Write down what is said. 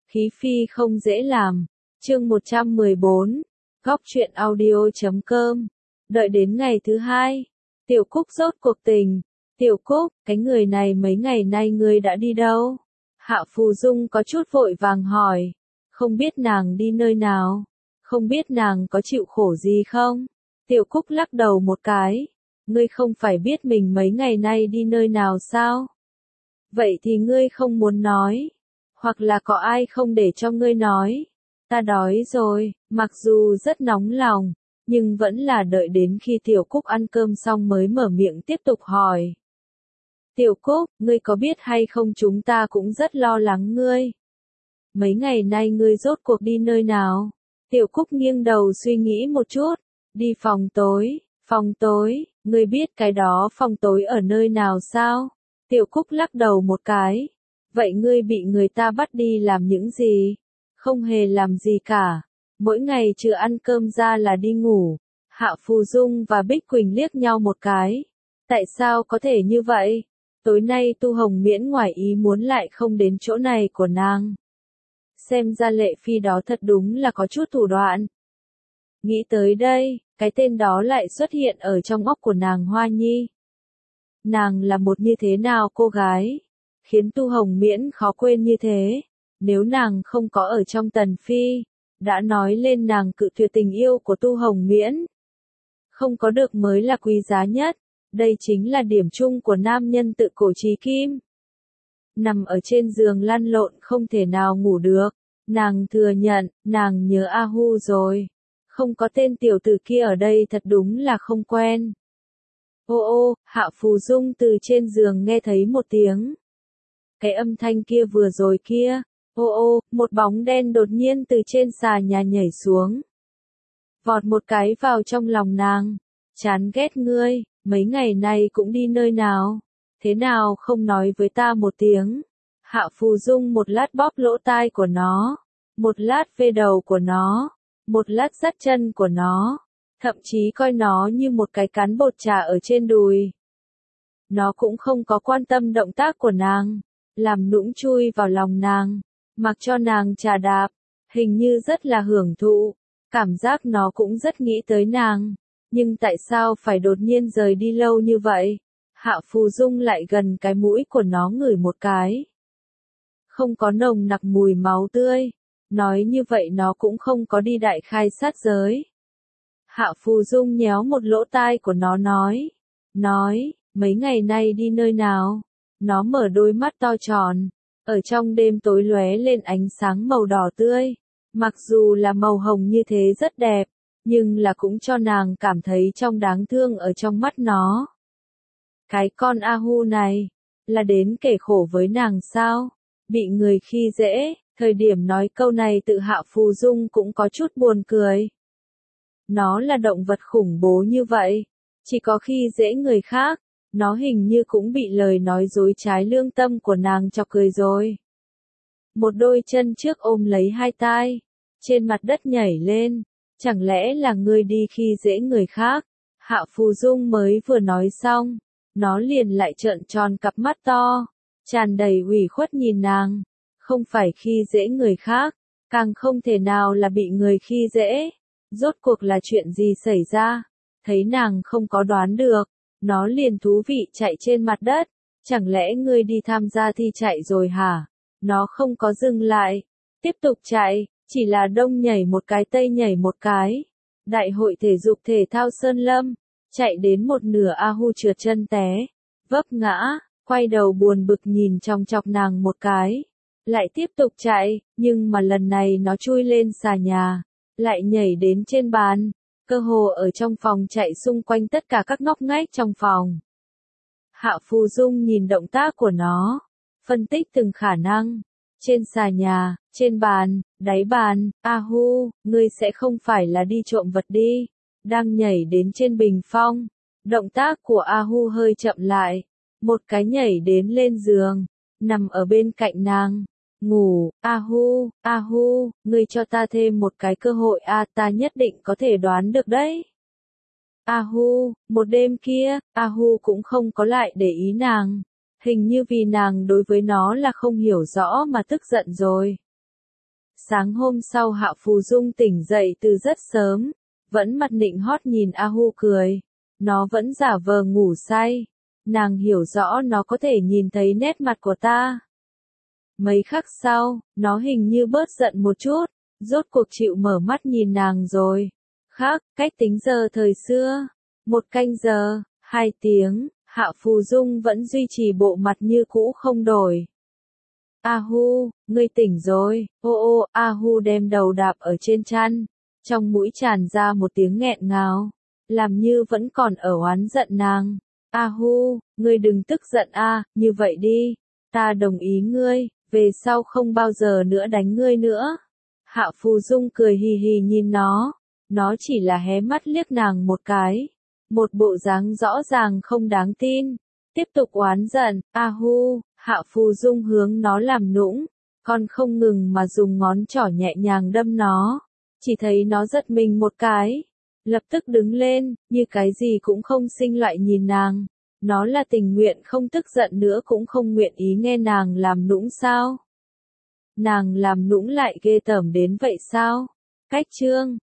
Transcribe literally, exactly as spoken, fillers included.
Khí phi không dễ làm. Chương một trăm mười bốn. Góc truyện audio chấm com. Đợi đến ngày thứ hai, Tiểu Cúc rốt cuộc tình. Tiểu Cúc, cái người này mấy ngày nay ngươi đã đi đâu? Hạ Phù Dung có chút vội vàng hỏi. Không biết nàng đi nơi nào? Không biết nàng có chịu khổ gì không? Tiểu Cúc lắc đầu một cái. Ngươi không phải biết mình mấy ngày nay đi nơi nào sao? Vậy thì ngươi không muốn nói. Hoặc là có ai không để cho ngươi nói. Ta đói rồi, mặc dù rất nóng lòng, nhưng vẫn là đợi đến khi Tiểu Cúc ăn cơm xong mới mở miệng tiếp tục hỏi. Tiểu Cúc, ngươi có biết hay không chúng ta cũng rất lo lắng ngươi. Mấy ngày nay ngươi rốt cuộc đi nơi nào? Tiểu Cúc nghiêng đầu suy nghĩ một chút. Đi phòng tối, phòng tối, ngươi biết cái đó phòng tối ở nơi nào sao? Tiểu Cúc lắc đầu một cái. Vậy ngươi bị người ta bắt đi làm những gì? Không hề làm gì cả. Mỗi ngày trừ ăn cơm ra là đi ngủ. Hạ Phù Dung và Bích Quỳnh liếc nhau một cái. Tại sao có thể như vậy? Tối nay Tu Hồng Miễn ngoài ý muốn lại không đến chỗ này của nàng. Xem ra Lệ Phi đó thật đúng là có chút thủ đoạn. Nghĩ tới đây, cái tên đó lại xuất hiện ở trong óc của nàng Hoa Nhi. Nàng là một như thế nào cô gái? Khiến Tu Hồng Miễn khó quên như thế. Nếu nàng không có ở trong Tần Phi, đã nói lên nàng cự tuyệt tình yêu của Tu Hồng Miễn. Không có được mới là quý giá nhất. Đây chính là điểm chung của nam nhân tự cổ trí kim. Nằm ở trên giường lăn lộn không thể nào ngủ được. Nàng thừa nhận, nàng nhớ A Hu rồi. Không có tên tiểu tử kia ở đây thật đúng là không quen. Ô ô, Hạ Phù Dung từ trên giường nghe thấy một tiếng. Cái âm thanh kia vừa rồi kia. Ô ô, một bóng đen đột nhiên từ trên xà nhà nhảy xuống. Vọt một cái vào trong lòng nàng. Chán ghét ngươi, mấy ngày nay cũng đi nơi nào? Thế nào không nói với ta một tiếng? Hạ Phù Dung một lát bóp lỗ tai của nó. Một lát vê đầu của nó. Một lát dắt chân của nó. Thậm chí coi nó như một cái cán bột chả ở trên đùi. Nó cũng không có quan tâm động tác của nàng. Làm nũng chui vào lòng nàng. Mặc cho nàng chà đạp. Hình như rất là hưởng thụ. Cảm giác nó cũng rất nghĩ tới nàng. Nhưng tại sao phải đột nhiên rời đi lâu như vậy? Hạ Phù Dung lại gần cái mũi của nó ngửi một cái. Không có nồng nặc mùi máu tươi. Nói như vậy nó cũng không có đi đại khai sát giới. Hạ Phù Dung nhéo một lỗ tai của nó nói. Nói, mấy ngày nay đi nơi nào? Nó mở đôi mắt to tròn. Ở trong đêm tối lóe lên ánh sáng màu đỏ tươi. Mặc dù là màu hồng như thế rất đẹp. Nhưng là cũng cho nàng cảm thấy trong đáng thương ở trong mắt nó. Cái con A Hu này, là đến kể khổ với nàng sao? Bị người khi dễ, thời điểm nói câu này tự Hạ Phù Dung cũng có chút buồn cười. Nó là động vật khủng bố như vậy, chỉ có khi dễ người khác, nó hình như cũng bị lời nói dối trái lương tâm của nàng chọc cười rồi. Một đôi chân trước ôm lấy hai tai, trên mặt đất nhảy lên. Chẳng lẽ là ngươi đi khi dễ người khác? Hạ Phù Dung mới vừa nói xong, nó liền lại trợn tròn cặp mắt to, tràn đầy ủy khuất nhìn nàng. Không phải khi dễ người khác, càng không thể nào là bị người khi dễ. Rốt cuộc là chuyện gì xảy ra? Thấy nàng không có đoán được, nó liền thú vị chạy trên mặt đất. Chẳng lẽ ngươi đi tham gia thi chạy rồi hả? Nó không có dừng lại, tiếp tục chạy. Chỉ là đông nhảy một cái tây nhảy một cái. Đại hội thể dục thể thao Sơn Lâm. Chạy đến một nửa A Hu trượt chân té. Vấp ngã. Quay đầu buồn bực nhìn trong chọc nàng một cái. Lại tiếp tục chạy. Nhưng mà lần này nó chui lên xà nhà. Lại nhảy đến trên bàn. Cơ hồ ở trong phòng chạy xung quanh tất cả các ngóc ngách trong phòng. Hạ Phù Dung nhìn động tác của nó. Phân tích từng khả năng. Trên xà nhà, trên bàn, đáy bàn, A Hu, ngươi sẽ không phải là đi trộm vật đi. Đang nhảy đến trên bình phong. Động tác của A Hu hơi chậm lại. Một cái nhảy đến lên giường. Nằm ở bên cạnh nàng. Ngủ, A Hu, A Hu, ngươi cho ta thêm một cái cơ hội a, ta nhất định có thể đoán được đấy. A Hu, một đêm kia, A Hu cũng không có lại để ý nàng. Hình như vì nàng đối với nó là không hiểu rõ mà tức giận rồi. Sáng hôm sau Hạ Phù Dung tỉnh dậy từ rất sớm, vẫn mặt nịnh hót nhìn A Hu cười. Nó vẫn giả vờ ngủ say. Nàng hiểu rõ nó có thể nhìn thấy nét mặt của ta. Mấy khắc sau, nó hình như bớt giận một chút, rốt cuộc chịu mở mắt nhìn nàng rồi. Khác, cách tính giờ thời xưa. Một canh giờ, hai tiếng, Hạ Phù Dung vẫn duy trì bộ mặt như cũ không đổi. A Hu, ngươi tỉnh rồi, ô ô, A Hu đem đầu đạp ở trên chăn, trong mũi tràn ra một tiếng nghẹn ngào, làm như vẫn còn ở oán giận nàng. A Hu, ngươi đừng tức giận a, như vậy đi, ta đồng ý ngươi, về sau không bao giờ nữa đánh ngươi nữa. Hạ Phù Dung cười hì hì nhìn nó, nó chỉ là hé mắt liếc nàng một cái, một bộ dáng rõ ràng không đáng tin, tiếp tục oán giận. A Hu, Hạ Phù Dung hướng nó làm nũng, còn không ngừng mà dùng ngón trỏ nhẹ nhàng đâm nó, chỉ thấy nó giật mình một cái, lập tức đứng lên, như cái gì cũng không sinh loại nhìn nàng. Nó là tình nguyện không tức giận nữa cũng không nguyện ý nghe nàng làm nũng sao? Nàng làm nũng lại ghê tởm đến vậy sao? Cách chương